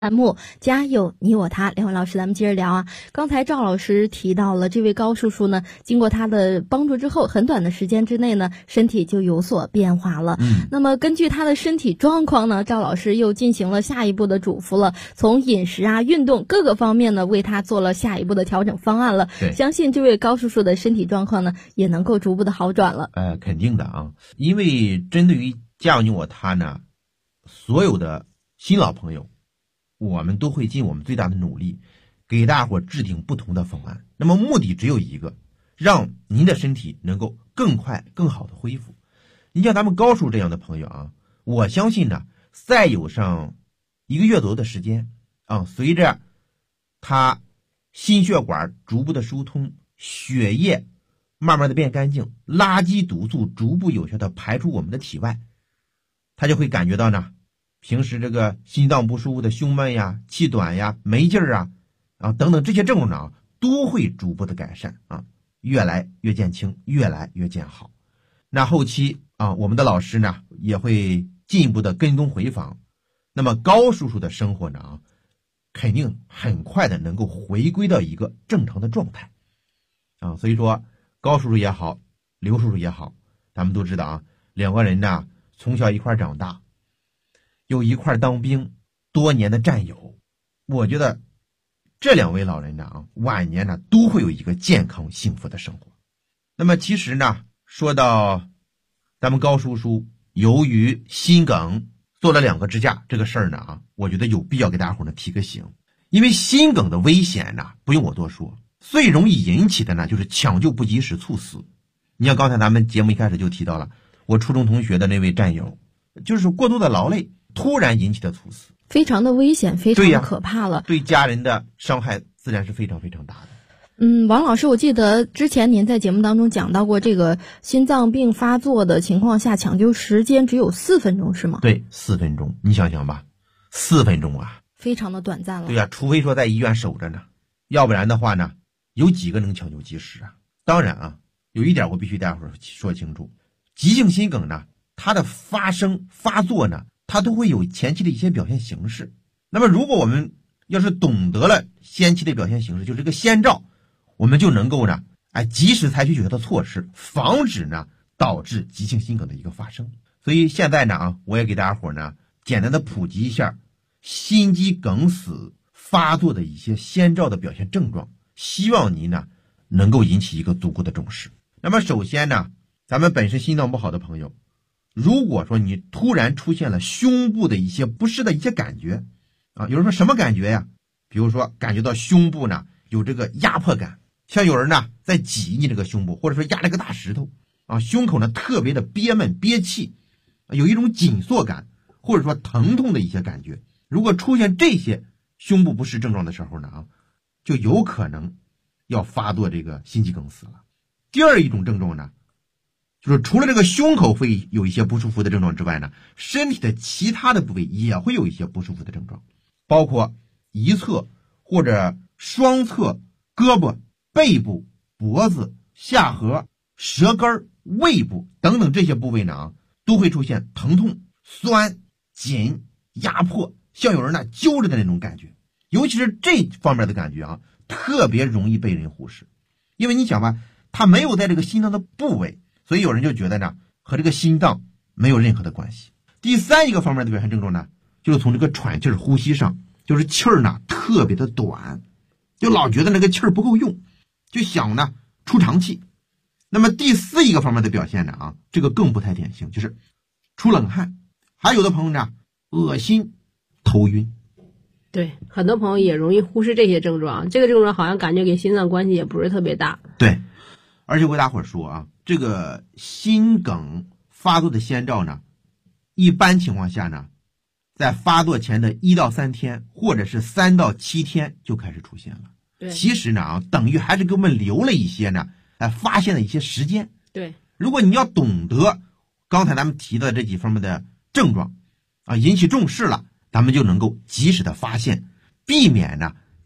栏目家有你我他，两位老师咱们接着聊啊。刚才赵老师提到了这位高叔叔呢，经过他的帮助之后，很短的时间之内呢，身体就有所变化了。那么根据他的身体状况呢，赵老师又进行了下一步的嘱咐了，从饮食啊、运动各个方面呢，为他做了下一步的调整方案了。相信这位高叔叔的身体状况呢，也能够逐步的好转了。 肯定的啊，因为针对于家有你我他呢，所有的新老朋友，我们都会尽我们最大的努力，给大伙制定不同的方案。那么目的只有一个，让您的身体能够更快、更好的恢复。你像咱们高叔这样的朋友啊，我相信呢，再有上1个月左右的时间啊，随着他心血管逐步的疏通，血液慢慢的变干净，垃圾毒素逐步有效的排出我们的体外，他就会感觉到呢，平时这个心脏不舒服的胸闷呀、气短呀、没劲儿啊等等这些症状呢，都会逐步的改善啊，越来越减轻，越来越见好。那后期啊，我们的老师呢也会进一步的跟踪回访。那么高叔叔的生活呢，肯定很快的能够回归到一个正常的状态啊。所以说高叔叔也好，刘叔叔也好，咱们都知道啊，两个人呢从小一块长大，有一块当兵多年的战友，我觉得这两位老人呢晚年呢都会有一个健康幸福的生活。那么其实呢，说到咱们高叔叔由于心梗做了2个支架这个事儿呢我觉得有必要给大家伙呢提个醒。因为心梗的危险呢不用我多说，最容易引起的呢就是抢救不及时猝死。你像刚才咱们节目一开始就提到了我初中同学的那位战友，就是过度的劳累突然引起的猝死， 非常的危险，非常的可怕了。 对家人的伤害自然是非常非常大的。 王老师，我记得之前您在节目当中讲到过，这个心脏病发作的情况下，抢救时间只有4分钟，是吗？ 对，4分钟，你想想吧，4分钟啊， 非常的短暂了。 对呀，除非说在医院守着呢，要不然的话呢，有几个能抢救及时啊？当然啊，有一点我必须待会儿说清楚，急性心梗呢，它的发作呢，它都会有前期的一些表现形式。那么如果我们要是懂得了先期的表现形式，就是这个先兆，我们就能够呢及时采取有效的措施，防止呢导致急性心梗的一个发生。所以现在呢我也给大家伙呢简单的普及一下心肌梗死发作的一些先兆的表现症状，希望您呢能够引起一个足够的重视。那么首先呢，咱们本身心脏不好的朋友，如果说你突然出现了胸部的一些不适的一些感觉啊，有人说什么感觉呀？比如说感觉到胸部呢有这个压迫感，像有人呢在挤你这个胸部，或者说压了个大石头啊，胸口呢特别的憋闷憋气，有一种紧缩感，或者说疼痛的一些感觉。如果出现这些胸部不适症状的时候呢就有可能要发作这个心肌梗死了。第二一种症状呢，就是除了这个胸口会有一些不舒服的症状之外呢，身体的其他的部位也会有一些不舒服的症状，包括一侧或者双侧胳膊、背部、脖子、下颌、舌根、胃部等等这些部位呢都会出现疼痛、酸、紧、压迫，像有人呢揪着的那种感觉。尤其是这方面的感觉特别容易被人忽视。因为你想吧，它没有在这个心脏的部位，所以有人就觉得呢和这个心脏没有任何的关系。第三一个方面的表现症状呢，就是从这个喘气呼吸上，就是气儿呢特别的短，就老觉得那个气儿不够用，就想呢出长气。那么第四一个方面的表现呢这个更不太典型，就是出冷汗，还有的朋友呢恶心、头晕。 对，很多朋友也容易忽视这些症状，这个症状好像感觉跟心脏关系也不是特别大。 对，而且我给大伙儿说这个心梗发作的先兆呢，一般情况下呢，在发作前的1到3天，或者是3到7天就开始出现了。 对， 其实呢等于还是给我们留了一些呢发现的一些时间。 对， 如果你要懂得刚才咱们提的这几方面的症状引起重视了，咱们就能够及时的发现，避免呢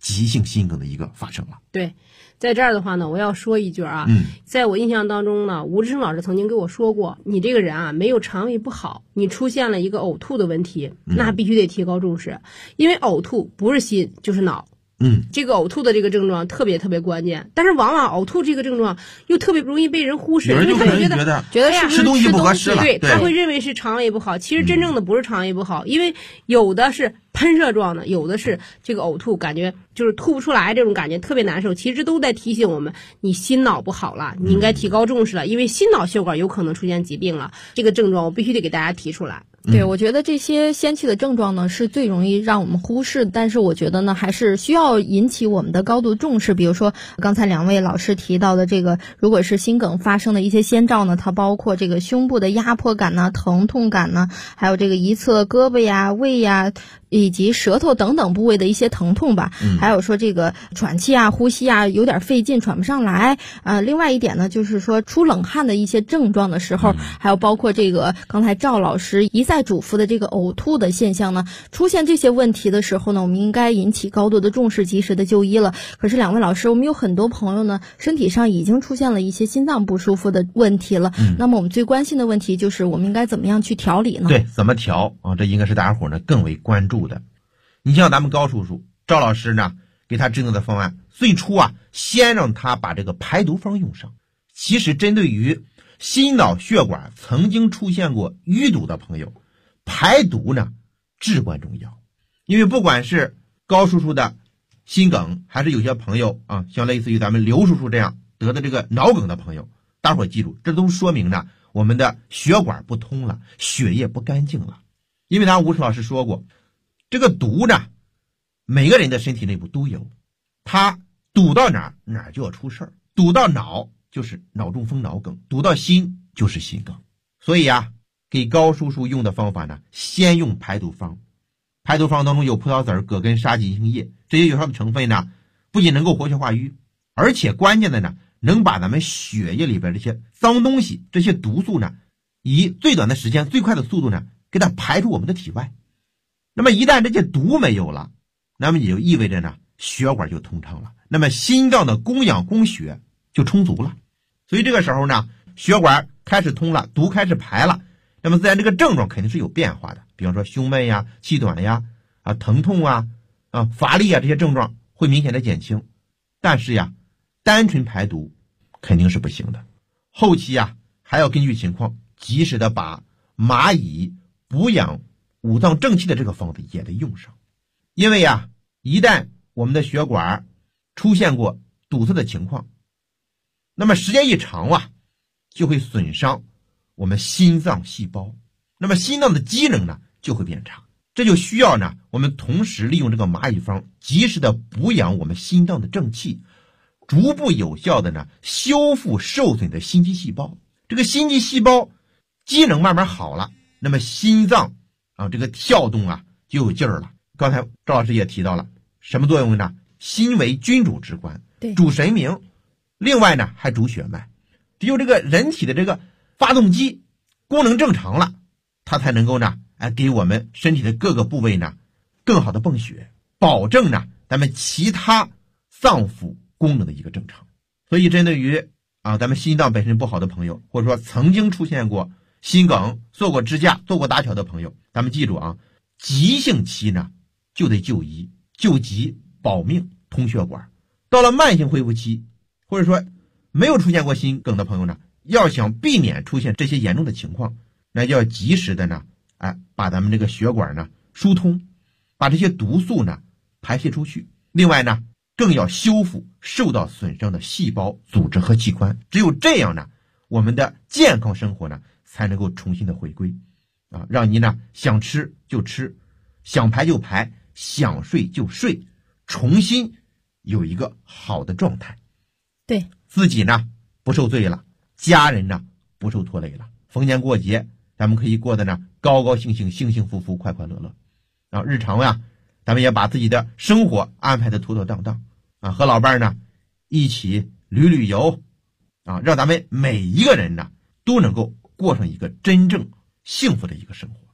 急性心梗的一个发生了。 对，在这儿的话呢，我要说一句啊，在我印象当中呢，吴志胜老师曾经跟我说过，你这个人啊，没有肠胃不好，你出现了一个呕吐的问题，那必须得提高重视，因为呕吐不是心就是脑。这个呕吐的这个症状特别特别关键，但是往往呕吐这个症状又特别容易被人忽视，因为他们觉得是吃东西不合适了， 对，他会认为是肠胃不好，其实真正的不是肠胃不好，因为有的是喷射状的，有的是这个呕吐，感觉就是吐不出来，这种感觉特别难受，其实都在提醒我们，你心脑不好了，你应该提高重视了，因为心脑血管有可能出现疾病了，这个症状我必须得给大家提出来。 对，我觉得这些先期的症状呢是最容易让我们忽视，但是我觉得呢还是需要引起我们的高度重视。比如说刚才两位老师提到的这个，如果是心梗发生的一些先兆呢，它包括这个胸部的压迫感呢、疼痛感呢，还有这个一侧胳膊呀、胃呀以及舌头等等部位的一些疼痛吧，还有说这个喘气啊、呼吸啊有点费劲、喘不上来。另外一点呢，就是说出冷汗的一些症状的时候，还有包括这个刚才赵老师一再嘱咐的这个呕吐的现象呢，出现这些问题的时候呢，我们应该引起高度的重视，及时的就医了。可是两位老师，我们有很多朋友呢，身体上已经出现了一些心脏不舒服的问题了。那么我们最关心的问题就是我们应该怎么样去调理呢？ 对，怎么调啊？这应该是大家伙呢更为关注的。你像咱们高叔叔赵老师呢，给他制定的方案，最初啊，先让他把这个排毒方用上。其实针对于心脑血管曾经出现过淤堵的朋友，排毒呢至关重要。因为不管是高叔叔的心梗，还是有些朋友啊，像类似于咱们刘叔叔这样得的这个脑梗的朋友，大伙记住，这都说明呢我们的血管不通了，血液不干净了。因为咱吴老师说过，这个毒呢每个人的身体内部都有，它堵到哪儿就要出事儿，堵到脑就是脑中风脑梗，堵到心就是心梗。所以啊，给高叔叔用的方法呢，先用排毒方。排毒方当中有葡萄籽、葛根、沙棘杏叶这些有效的成分呢，不仅能够活血化瘀，而且关键的呢，能把咱们血液里边这些脏东西、这些毒素呢，以最短的时间、最快的速度呢，给它排出我们的体外。那么一旦这些毒没有了，那么也就意味着呢，血管就通畅了，那么心脏的供氧供血就充足了。所以这个时候呢，血管开始通了，毒开始排了，那么自然这个症状肯定是有变化的，比方说胸闷呀、气短呀、疼痛啊、乏力啊，这些症状会明显的减轻。但是呀，单纯排毒肯定是不行的，后期呀还要根据情况及时的把蚂蚁补养五脏正气的这个方子也得用上。因为呀，一旦我们的血管出现过堵塞的情况，那么时间一长啊，就会损伤我们心脏细胞，那么心脏的机能呢就会变差。这就需要呢，我们同时利用这个蚂蚁方，及时的补养我们心脏的正气，逐步有效的呢修复受损的心肌细胞。这个心肌细胞机能慢慢好了，那么心脏这个跳动啊就有劲儿了。刚才赵老师也提到了什么作用呢？心为君主之官，主神明，另外呢还主血脉。只有这个人体的这个发动机功能正常了，它才能够呢给我们身体的各个部位呢更好的泵血，保证呢咱们其他脏腑功能的一个正常。所以针对于咱们心脏本身不好的朋友，或者说曾经出现过心梗、做过支架、做过搭桥的朋友，咱们记住啊，急性期呢就得就医，救急保命通血管。到了慢性恢复期，或者说没有出现过心梗的朋友呢，要想避免出现这些严重的情况，那要及时的呢把咱们这个血管呢疏通，把这些毒素呢排泄出去。另外呢，更要修复受到损伤的细胞、组织和器官。只有这样呢，我们的健康生活呢才能够重新的回归让你呢想吃就吃，想排就排，想睡就睡，重新有一个好的状态。 对， 自己呢不受罪了，家人呢不受拖累了。逢年过节咱们可以过得呢高高兴兴、幸幸福福、快快乐乐日常呀，咱们也把自己的生活安排的妥妥当当和老伴呢一起旅游让咱们每一个人呢都能够过上一个真正幸福的一个生活。 对，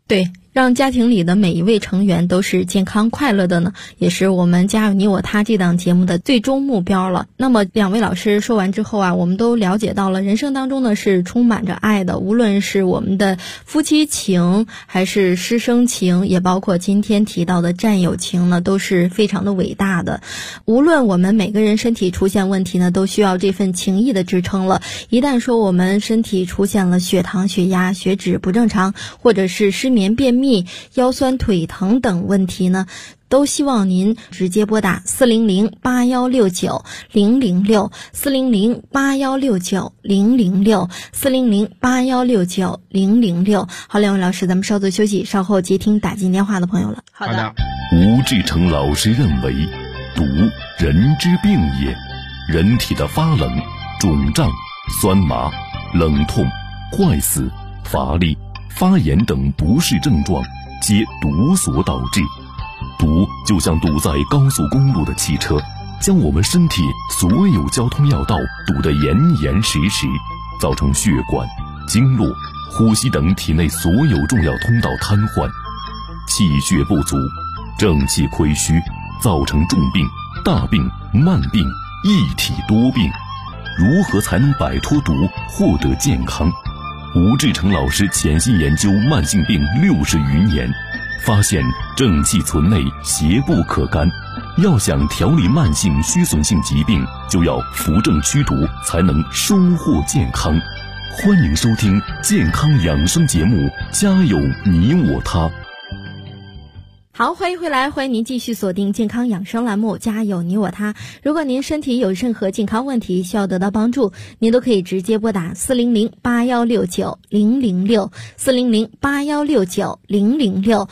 让家庭里的每一位成员都是健康快乐的呢，也是我们家有你我他这档节目的最终目标了。那么两位老师说完之后啊，我们都了解到了人生当中呢是充满着爱的，无论是我们的夫妻情还是师生情，也包括今天提到的战友情呢，都是非常的伟大的。无论我们每个人身体出现问题呢，都需要这份情谊的支撑了。一旦说我们身体出现了血糖、血压、血脂不正常，或者是失眠、便秘、腰酸腿疼等问题呢，都希望您直接拨打400-8169-006 400-8169-006 400-8169-006。好，两位老师，咱们稍作休息，稍后接听打进电话的朋友了。 好的。 吴志成老师认为，毒人之病也，人体的发冷、肿胀、酸麻、冷痛、坏死、乏力、发炎等不适症状皆毒所导致。毒就像堵在高速公路的汽车，将我们身体所有交通要道堵得严严实实，造成血管、经络、呼吸等体内所有重要通道瘫痪，气血不足，正气亏虚，造成重病、大病、慢病，一体多病。如何才能摆脱毒，获得健康？吴志成老师潜心研究慢性病60余年，发现正气存内，邪不可干。要想调理慢性虚损性疾病，就要扶正驱毒，才能收获健康。欢迎收听健康养生节目《家有你我他》。 好，欢迎回来，欢迎您继续锁定健康养生栏目《家有你我他》。如果您身体有任何健康问题需要得到帮助，您都可以直接拨打400-8169-006 400-8169-006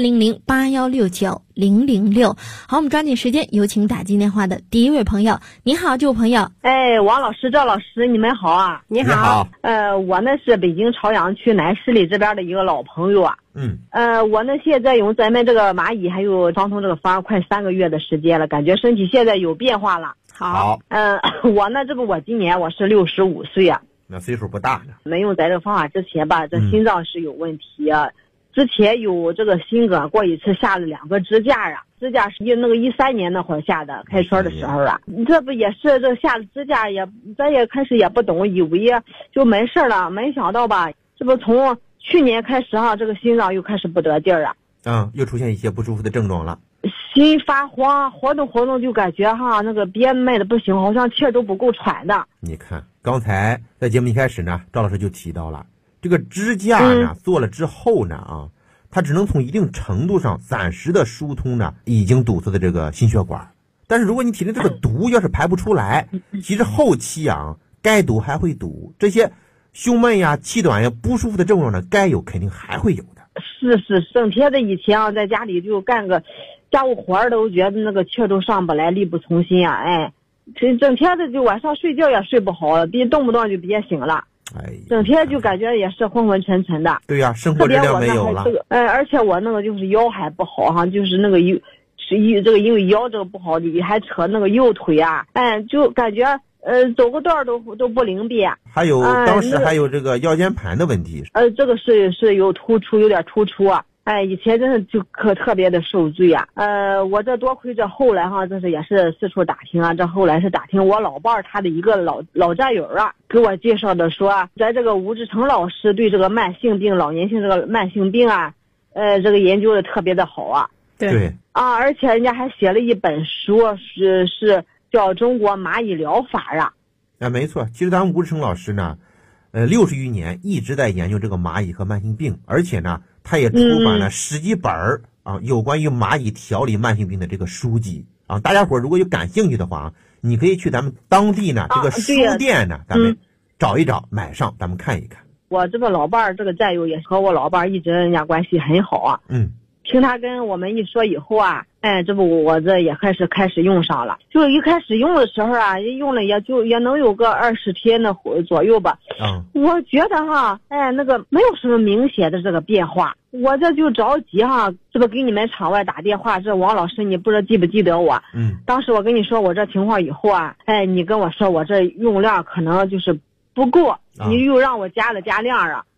400-8169-006。好，我们抓紧时间，有请打进电话的第一位朋友。你好，这位朋友。 王老师、赵老师，你们好啊！ 你好。 我呢是北京朝阳区南十里这边的一个老朋友啊。我呢现在用咱们这个蚂蚁还有双通这个方快3个月的时间了，感觉身体现在有变化了。 好。 我呢我今年我是65岁啊。 那岁数不大呢。 没用咱这个方法之前吧，这心脏是有问题啊。之前有这个心梗过一次，下了2个支架啊。支架是13年那会儿下的，开春的时候啊。这不也是这下了支架咱也开始也不懂，以为就没事了，没想到吧，这不从去年开始这个心脏又开始不得劲儿啊。 又出现一些不舒服的症状了。 心发慌，活动就感觉那个憋闷的不行，好像气儿都不够喘的。 你看，刚才在节目一开始呢，赵老师就提到了这个支架呢，做了之后呢它只能从一定程度上暂时的疏通呢已经堵塞的这个心血管。但是如果你体内这个毒要是排不出来，其实后期该堵还会堵，这些胸闷呀、气短呀、不舒服的症状呢，该有肯定还会有的。 是，整天的以前在家里就干个家务活都觉得那个气都上不来，力不从心啊。整天的就晚上睡觉也睡不好，动不动就憋醒了。整天就感觉也是昏昏沉沉的。 对呀，生活质量没有了。 而且我那个就是腰还不好就是那个因为腰这个不好，你还扯那个右腿啊，就感觉走个道都不灵便。还有当时还有这个腰间盘的问题。 这个是有点突出啊。以前真是就特别的受罪啊。我这多亏这后来这是也是四处打听啊，这后来是打听我老伴儿他的一个老战友啊，给我介绍的说，在这个吴志成老师对这个慢性病、老年性这个慢性病啊，这个研究的特别的好啊。 对。 而且人家还写了一本书，是叫《中国蚂蚁疗法》啊。 没错，其实咱们吴志成老师呢，60余年一直在研究这个蚂蚁和慢性病，而且呢他也出版了10几本有关于蚂蚁调理慢性病的这个书籍大家伙如果有感兴趣的话你可以去咱们当地呢这个书店呢，咱们找一找买上，咱们看一看。 我这个老伴儿这个战友也和我老伴儿一直人家关系很好啊。听他跟我们一说以后啊，这不我这也开始用上了。就一开始用的时候啊，用了也能有个20天的左右吧。我觉得那个没有什么明显的这个变化。我这就着急这不给你们场外打电话，这王老师你不知道记不记得我？当时我跟你说我这情况以后啊，你跟我说我这用量可能就是不够，你又让我加量啊。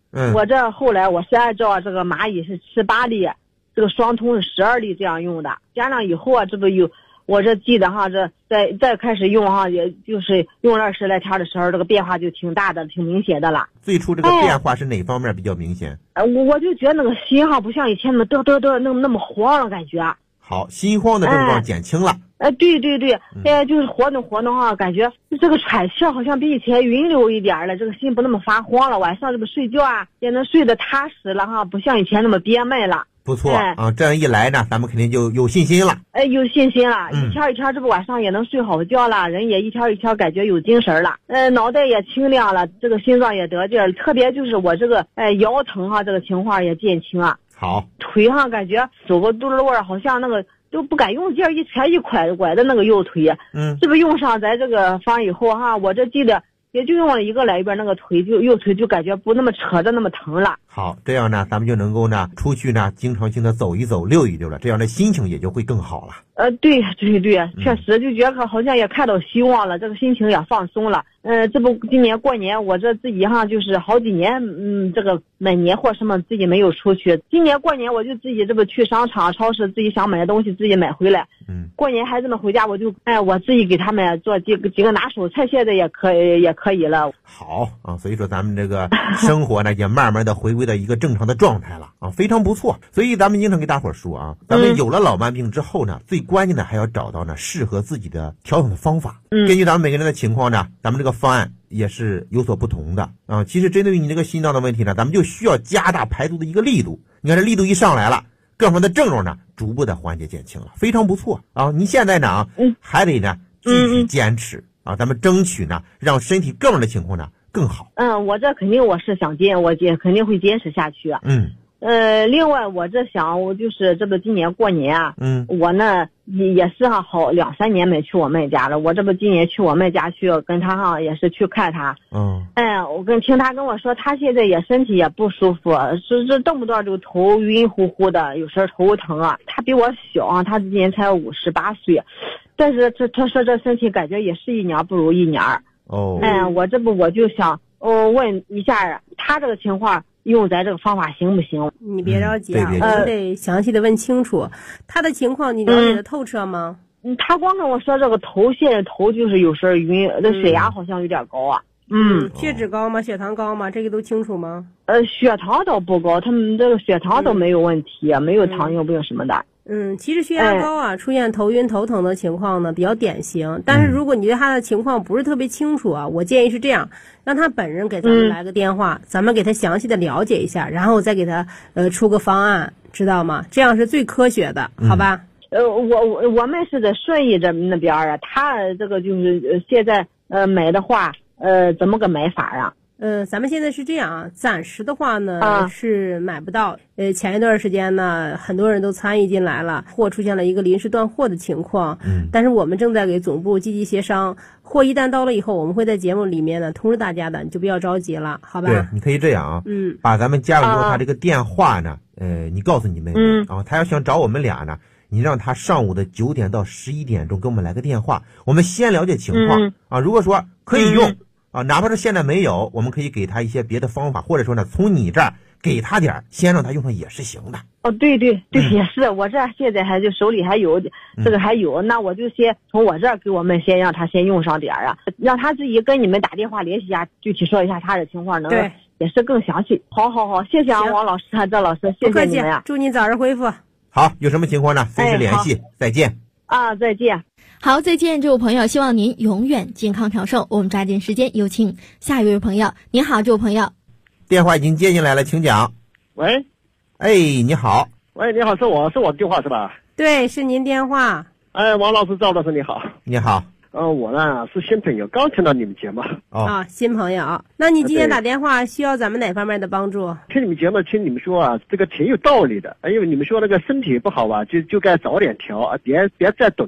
我这后来我是按照这个蚂蚁是吃8粒，这个双通是12粒这样用的。加上以后啊，这不有我这记得哈，这再开始用哈，也就是用了20来天的时候，这个变化就挺大的，挺明显的了。 最初这个变化是哪方面比较明显？ 我就觉得那个心哈不像以前那么那么慌了感觉。 好，心慌的症状减轻了。 对，就是活动哈，感觉这个喘气好像比以前匀溜一点了，这个心不那么发慌了，晚上这个睡觉啊也能睡得踏实了哈，不像以前那么憋闷了。 不错啊，这样一来呢，咱们肯定就有信心了。 有信心了，一天这不晚上也能睡好觉了，人也一天感觉有精神了，脑袋也清亮了，这个心脏也得劲儿，特别就是我这个腰疼哈，这个情况也减轻了。 好， 腿上感觉走个路儿好像那个都不敢用劲儿，一瘸一拐的那个右腿。这不用上咱这个方以后哈，我这记得也就用了1个来月，那个右腿就感觉不那么扯着那么疼了。 好，这样呢，咱们就能够呢出去呢经常性的走一走、溜一溜了，这样的心情也就会更好了。 对，确实就觉得好像也看到希望了，这个心情也放松了。这不今年过年我这自己哈就是好几年这个买年货什么自己没有出去，今年过年我就自己这不去商场超市，自己想买的东西自己买回来。过年孩子们回家我就我自己给他们做几个拿手菜，现在也可以了。 好啊，所以说咱们这个生活呢也慢慢的回归到一个正常的状态了啊，非常不错。所以咱们经常给大伙说啊，咱们有了老慢病之后呢，最关键的还要找到呢适合自己的调整的方法。根据咱们每个人的情况呢，咱们这个方案也是有所不同的啊。其实针对于你这个心脏的问题呢，咱们就需要加大排毒的一个力度。你看这力度一上来了，各方面的症状呢逐步的缓解减轻了，非常不错啊。你现在呢还得呢继续坚持啊，咱们争取呢让身体各方面的情况呢更好。 我这肯定我是想我肯定会坚持下去。另外我这想我就是这不今年过年啊，我呢也是好2、3年没去我妹家了，我这不今年去我妹家去跟她哈也是去看她。我听她跟我说她现在也身体也不舒服，是这动不动就头晕乎乎的，有时候头疼啊。她比我小啊，她今年才58岁，但是她说这身体感觉也是1年不如1年。我就想问一下她这个情况用咱这个方法行不行？ 你别着急啊，我得详细的问清楚他的情况，你了解的透彻吗？ 他光跟我说这个现在头就是有时候晕，这血压好像有点高啊。 血脂高吗？血糖高吗？这个都清楚吗？ 血糖倒不高，他们这个血糖都没有问题，没有糖尿病什么的。 其实血压高啊，出现头晕头疼的情况呢比较典型，但是如果你对他的情况不是特别清楚啊，我建议是这样，让他本人给咱们来个电话，咱们给他详细的了解一下，然后再给他出个方案，知道吗？这样是最科学的，好吧？ 我们是在顺义这那边啊，他这个就是现在买的话怎么个买法啊？ 咱们现在是这样啊，暂时的话呢是买不到。前一段时间呢，很多人都参与进来了，货出现了一个临时断货的情况。但是我们正在给总部积极协商，货一旦到了以后，我们会在节目里面呢通知大家的，你就不要着急了，好吧？ 对，你可以这样啊，把咱们家里头他这个电话呢，你告诉你妹妹啊，他要想找我们俩呢，你让他上午的9点到11点钟给我们来个电话，我们先了解情况啊。如果说可以用哪怕是现在没有，我们可以给他一些别的方法，或者说呢，从你这儿给他点，先让他用上也是行的。 对，也是，我这现在还就手里还有这个还有，那我就先从我这儿给我们先让他先用上点啊，让他自己跟你们打电话联系一下，具体说一下他的情况，能也是更详细。好，谢谢王老师赵老师，谢谢你们呀， 祝你早日恢复。 好，有什么情况呢？随时联系，再见。 再见。 好，再见，这位朋友，希望您永远健康长寿。我们抓紧时间有请下一位朋友。您好，这位朋友， 电话已经接进来了，请讲。 喂， 你好。 喂，你好，是我电话是吧？ 对，是您电话。 王老师赵老师你好。 你好。 我呢是新朋友，刚听到你们节目。 新朋友，那你今天打电话需要咱们哪方面的帮助？ 听你们节目，听你们说啊，这个挺有道理的。因为你们说那个身体不好吧，就该早点调啊，别再等了。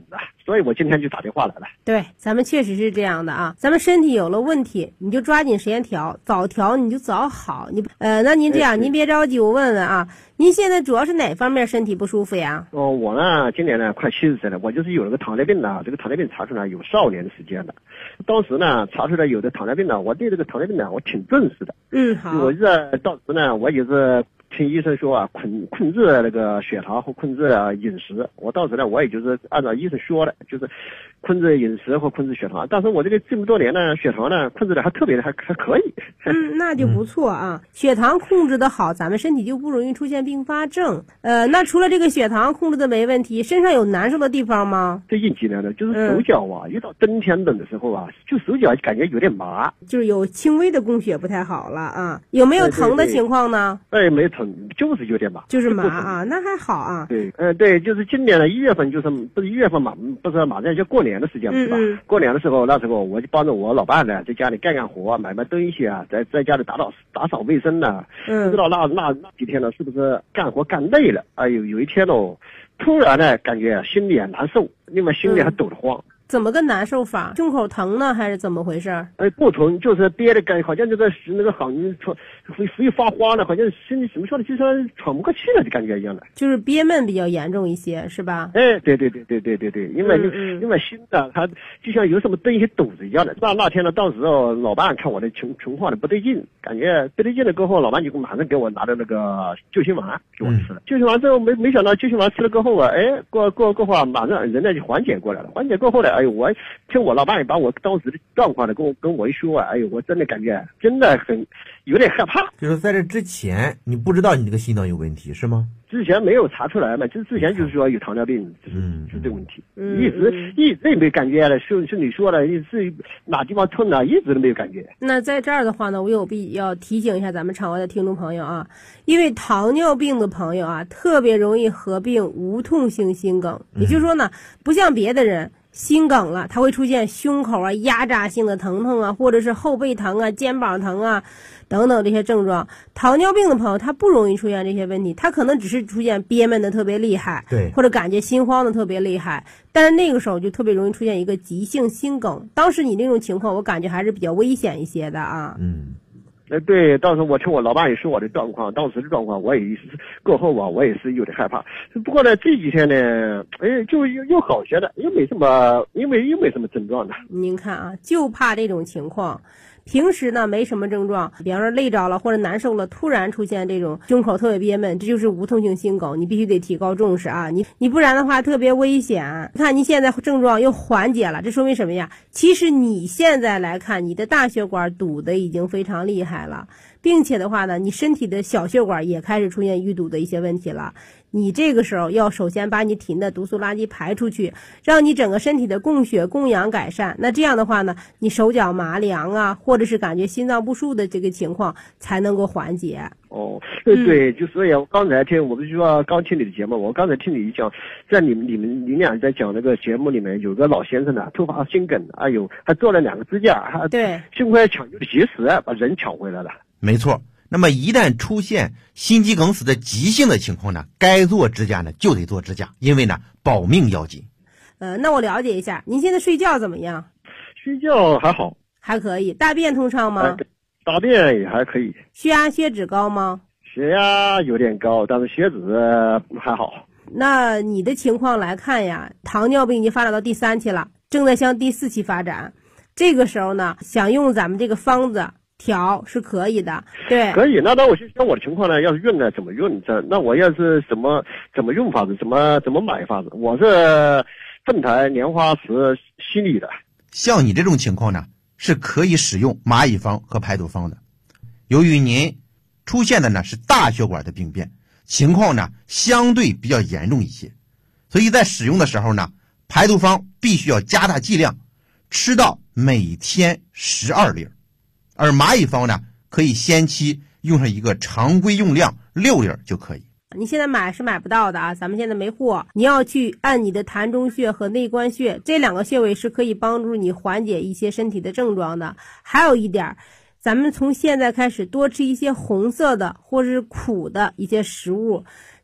所以我今天就打电话来了。 对，咱们确实是这样的啊，咱们身体有了问题，你就抓紧时间调，早调你就早好。那您这样，您别着急，我问问啊，您现在主要是哪方面身体不舒服呀？ 我呢，今年呢快70岁了，我就是有了个糖尿病呢，这个糖尿病查出来有少年的时间了。当时呢，查出来有的糖尿病呢，我对这个糖尿病呢，我挺重视的。 好。 我当时呢，我也是听医生说啊，控制那个血糖和控制饮食。我当时呢，我也就是按照医生说的，就是控制饮食和控制血糖。但是我这么多年呢，血糖呢控制的还特别的还可以。 那就不错啊。血糖控制的好，咱们身体就不容易出现并发症。那除了这个血糖控制的没问题，身上有难受的地方吗？ 最近几年呢，就是手脚啊，一到冬天冷的时候啊，就手脚感觉有点麻， 就是有轻微的供血不太好了啊。有没有疼的情况呢？ 没疼，就是有点麻， 就是麻啊，那还好啊。 对，对，就是今年的1月份，就是不是1月份嘛，不是马上就过年的时间是吧？过年的时候，那时候我就帮着我老伴呢，在家里干活，买东西啊，在家里打扫卫生呢。不知道那几天呢，是不是干活干累了？哎呦，有一天哦，突然呢，感觉心里很难受，另外心里还抖得慌。 怎么个难受法？胸口疼呢，还是怎么回事？ 不疼，就是憋的感觉，好像就在那个好肺发慌了，好像心里怎么说呢，就像喘不过气来的感觉一样的。 就是憋闷比较严重一些，是吧？ 对，因为心呢，它就像有什么东西堵着一样的。那天呢，当时老伴看我的情况的不对劲，感觉不对劲了过后，老伴就马上给我拿的那个救心丸给我吃了。救心丸之后没想到救心丸吃了过后啊，过后啊，马上人呢就缓解过来了。缓解过后呢，哎呦，我听我老伴也把我当时的状况呢跟我一说啊，哎呦，我真的感觉真的有点害怕。 就是在这之前，你不知道你这个心脏有问题是吗？ 之前没有查出来嘛，之前就是说有糖尿病，是这个问题，一直也没感觉了。是你说的，是哪地方痛了，一直都没有感觉。 那在这儿的话呢，我有必要提醒一下咱们场外的听众朋友啊，因为糖尿病的朋友啊，特别容易合并无痛性心梗，也就是说呢，不像别的人。心梗了，它会出现胸口啊压榨性的疼痛啊，或者是后背疼啊、肩膀疼啊等等这些症状。糖尿病的朋友他不容易出现这些问题，他可能只是出现憋闷的特别厉害， 对， 或者感觉心慌的特别厉害，但是那个时候就特别容易出现一个急性心梗。当时你那种情况，我感觉还是比较危险一些的啊。 对，当时我听我老伴也说我的状况，当时的状况我也是过后啊，我也是有点害怕。不过呢，这几天呢，就又好些了，又没什么症状的。 您看啊，就怕这种情况。平时呢没什么症状，比方说累着了或者难受了，突然出现这种胸口特别憋闷，这就是无痛性心梗，你必须得提高重视啊！你不然的话特别危险。看您现在症状又缓解了，这说明什么呀？其实你现在来看，你的大血管堵得已经非常厉害了，并且的话呢，你身体的小血管也开始出现淤堵的一些问题了。你这个时候要首先把你体内的毒素垃圾排出去，让你整个身体的供血供氧改善。那这样的话呢，你手脚麻凉啊，或者是感觉心脏不舒的这个情况才能够缓解。 对，就所以我刚才听，我不是说刚听你的节目，我刚才听你讲，在你们俩在讲那个节目里面，有个老先生呢，突发心梗，哎呦，还做了2个支架，还对， 幸亏抢救的及时，把人抢回来了。 没错。那么一旦出现心肌梗死的急性的情况呢，该做支架呢就得做支架，因为呢保命要紧。 那我了解一下，您现在睡觉怎么样？ 睡觉还好， 还可以。大便通畅吗？ 大便也还可以。 血压血脂高吗？ 血压有点高，但是血脂还好。 那你的情况来看呀，糖尿病已经发展到第3期了，正在向第4期发展。这个时候呢，想用咱们这个方子调是可以的，对， 可以。那我就像我的情况呢，要是用呢怎么用？那我要是怎么用法子，怎么买法子？我是凤台莲花池西里的。 像你这种情况呢，是可以使用蚂蚁方和排毒方的。由于您出现的呢是大血管的病变，情况呢相对比较严重一些，所以在使用的时候呢，排毒方必须要加大剂量，吃到每天12粒。而蚂蚁方呢，可以先期用上一个常规用量6粒就可以。 你现在买是买不到的啊，咱们现在没货。你要去按你的膻中穴和内关穴，这2个穴位是可以帮助你缓解一些身体的症状的。还有一点，咱们从现在开始多吃一些红色的或者是苦的一些食物。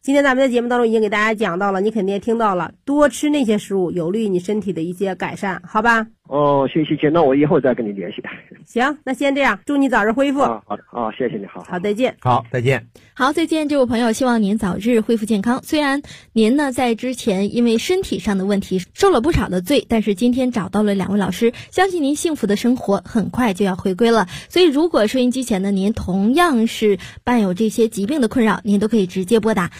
今天咱们在节目当中已经给大家讲到了，你肯定也听到了，多吃那些食物有利于你身体的一些改善，好吧？ 哦，行，那我以后再跟你联系。 行，那先这样，祝你早日恢复。 好的，谢谢你，好， 再见。 好，再见。 好，再见，这位朋友，希望您早日恢复健康。虽然您呢在之前因为身体上的问题受了不少的罪，但是今天找到了2位老师，相信您幸福的生活很快就要回归了。所以如果收音机前的您同样是伴有这些疾病的困扰，您都可以直接拨打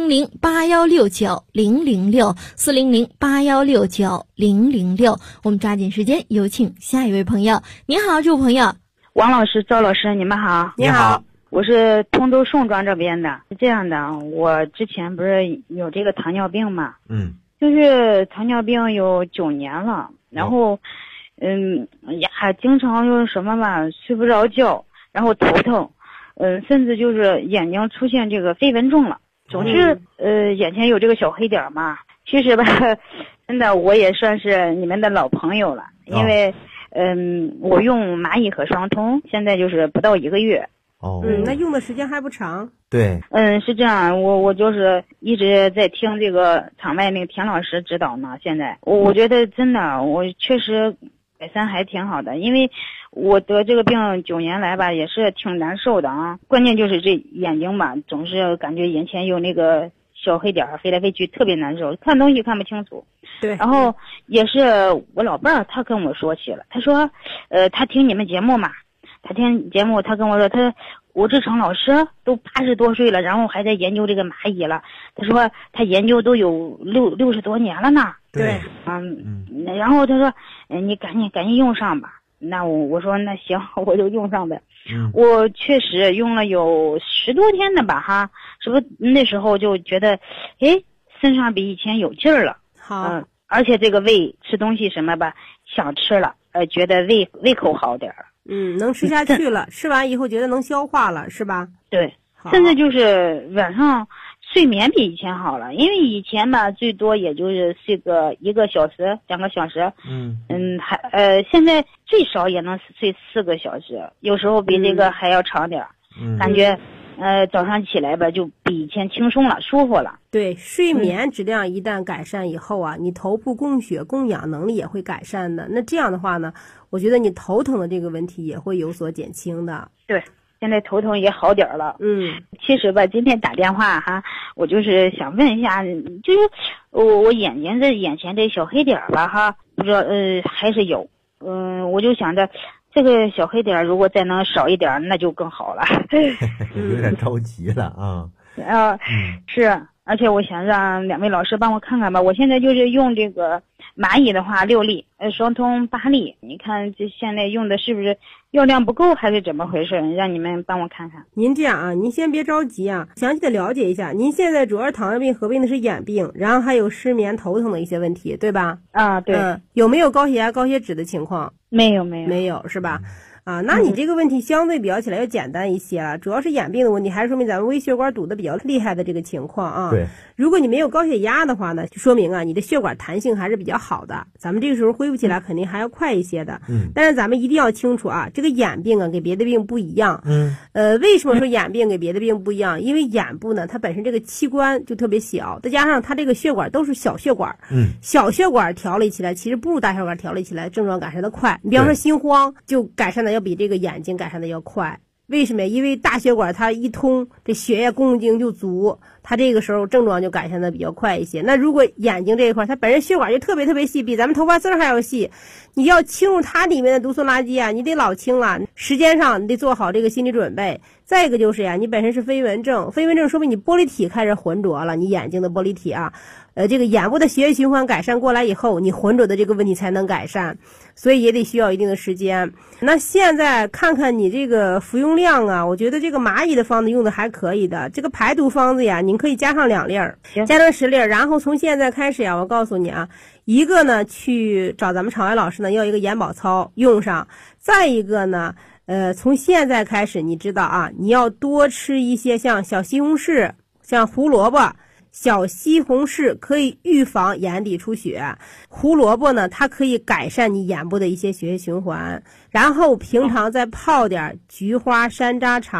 400-8169-006，400-8169-006。我们抓紧时间有请下一位朋友。您好，这位朋友。 王老师、赵老师，你们好。 你好， 我是通州宋庄这边的。是这样的，我之前不是有这个糖尿病嘛，就是糖尿病有9年了，然后也还经常就是什么吧，睡不着觉，然后头疼，甚至就是眼睛出现这个飞蚊症了，总是眼前有这个小黑点嘛。其实吧，真的我也算是你们的老朋友了，因为我用蚂蚁和双通，现在就是不到1个月。 那用的时间还不长。 对， 是这样，我就是一直在听这个场外那个田老师指导呢。现在我觉得真的，我确实改善还挺好的，因为我得这个病9年来吧，也是挺难受的啊。关键就是这眼睛吧，总是感觉眼前有那个小黑点飞来飞去，特别难受，看东西看不清楚。 对， 然后也是我老伴儿他跟我说起了，他说他听你们节目嘛，他听节目，他跟我说，吴志成老师都80多岁了，然后还在研究这个蚂蚁了。他说他研究都有60多年了呢。 对， 然后他说你赶紧用上吧。那我说那行，我就用上呗。我确实用了有10多天的吧哈，是不是那时候就觉得身上比以前有劲儿了。 好， 而且这个胃吃东西什么吧想吃了，觉得胃口好点儿。 能吃下去了，吃完以后觉得能消化了，是吧？ 对，甚至就是晚上睡眠比以前好了，因为以前吧最多也就是睡个1个小时、2个小时，现在最少也能睡4个小时，有时候比这个还要长点儿，感觉早上起来吧就比以前轻松了，舒服了。 对，睡眠质量一旦改善以后啊，你头部供血供氧能力也会改善的。那这样的话呢，我觉得你头疼的这个问题也会有所减轻的。 对，现在头疼也好点了。其实吧，今天打电话哈，我就是想问一下，就是我眼前这小黑点吧哈，不知道还是有，我就想着这个小黑点如果再能少一点，那就更好了。 有点着急了啊。 是，而且我想让2位老师帮我看看吧。我现在就是用这个蚂蚁的话6粒，双通8粒，你看这现在用的是不是药量不够，还是怎么回事？让你们帮我看看。 您这样啊，您先别着急啊，详细的了解一下。您现在主要是糖尿病合并的是眼病，然后还有失眠、头疼的一些问题，对吧？ 对。 有没有高血压、高血脂的情况？ 没有，是吧？ 那你这个问题相对比较起来要简单一些了，主要是眼病的问题，还是说明咱们微血管堵得比较厉害的这个情况啊。 对， 如果你没有高血压的话呢，就说明啊你的血管弹性还是比较好的，咱们这个时候恢复起来肯定还要快一些的。但是咱们一定要清楚啊，这个眼病啊跟别的病不一样。为什么说眼病跟别的病不一样？因为眼部呢它本身这个器官就特别小，再加上它这个血管都是小血管，小血管调理起来其实不如大血管调理起来症状改善的快。你比方说心慌就改善的要比这个眼睛改善的要快。为什么？因为大血管它一通，这血液供应就足，它这个时候症状就改善的比较快一些。那如果眼睛这一块，它本身血管就特别细，比咱们头发丝还要细，你要清入它里面的毒素垃圾啊，你得老清了，时间上你得做好这个心理准备。再一个就是呀，你本身是飞蚊症，飞蚊症说明你玻璃体开始浑浊了，你眼睛的玻璃体啊，这个眼部的血液循环改善过来以后，你浑浊的这个问题才能改善，所以也得需要一定的时间。那现在看看你这个服用量啊，我觉得这个蚂蚁的方子用的还可以的，这个排毒方子呀，您可以加上2粒儿，加上10粒儿，然后从现在开始呀，我告诉你啊，一个呢去找咱们场外老师呢要一个眼保操用上，再一个呢从现在开始你知道啊，你要多吃一些像小西红柿、像胡萝卜。小西红柿可以预防眼底出血，胡萝卜呢它可以改善你眼部的一些血液循环，然后平常再泡点菊花山楂茶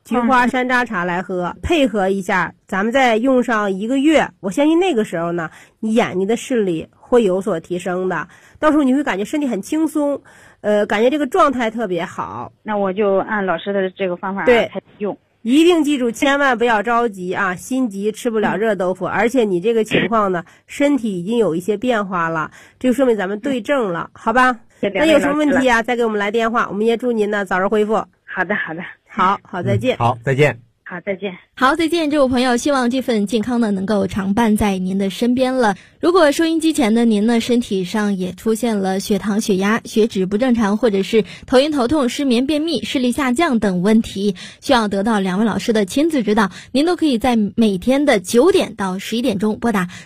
菊花山楂茶来喝，配合一下，咱们再用上1个月，我相信那个时候呢，你眼睛的视力会有所提升的，到时候你会感觉身体很轻松，感觉这个状态特别好。 那我就按老师的这个方法开始用。 一定记住，千万不要着急啊！心急吃不了热豆腐，而且你这个情况呢，身体已经有一些变化了，这就说明咱们对症了，好吧？那有什么问题啊？再给我们来电话，我们也祝您呢早日恢复。 好的，好的， 好，再见。 好，再见。 好，再见。 好，再见，这位朋友，希望这份健康呢能够常伴在您的身边了。如果收音机前的您呢，身体上也出现了血糖、血压、血脂不正常，或者是头晕头痛、失眠、便秘、视力下降等问题，需要得到2位老师的亲自指导，您都可以在每天的9点到11点钟拨打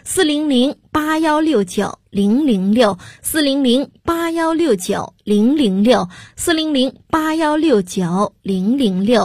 400-8169-006 400-8169-006 400-8169-006。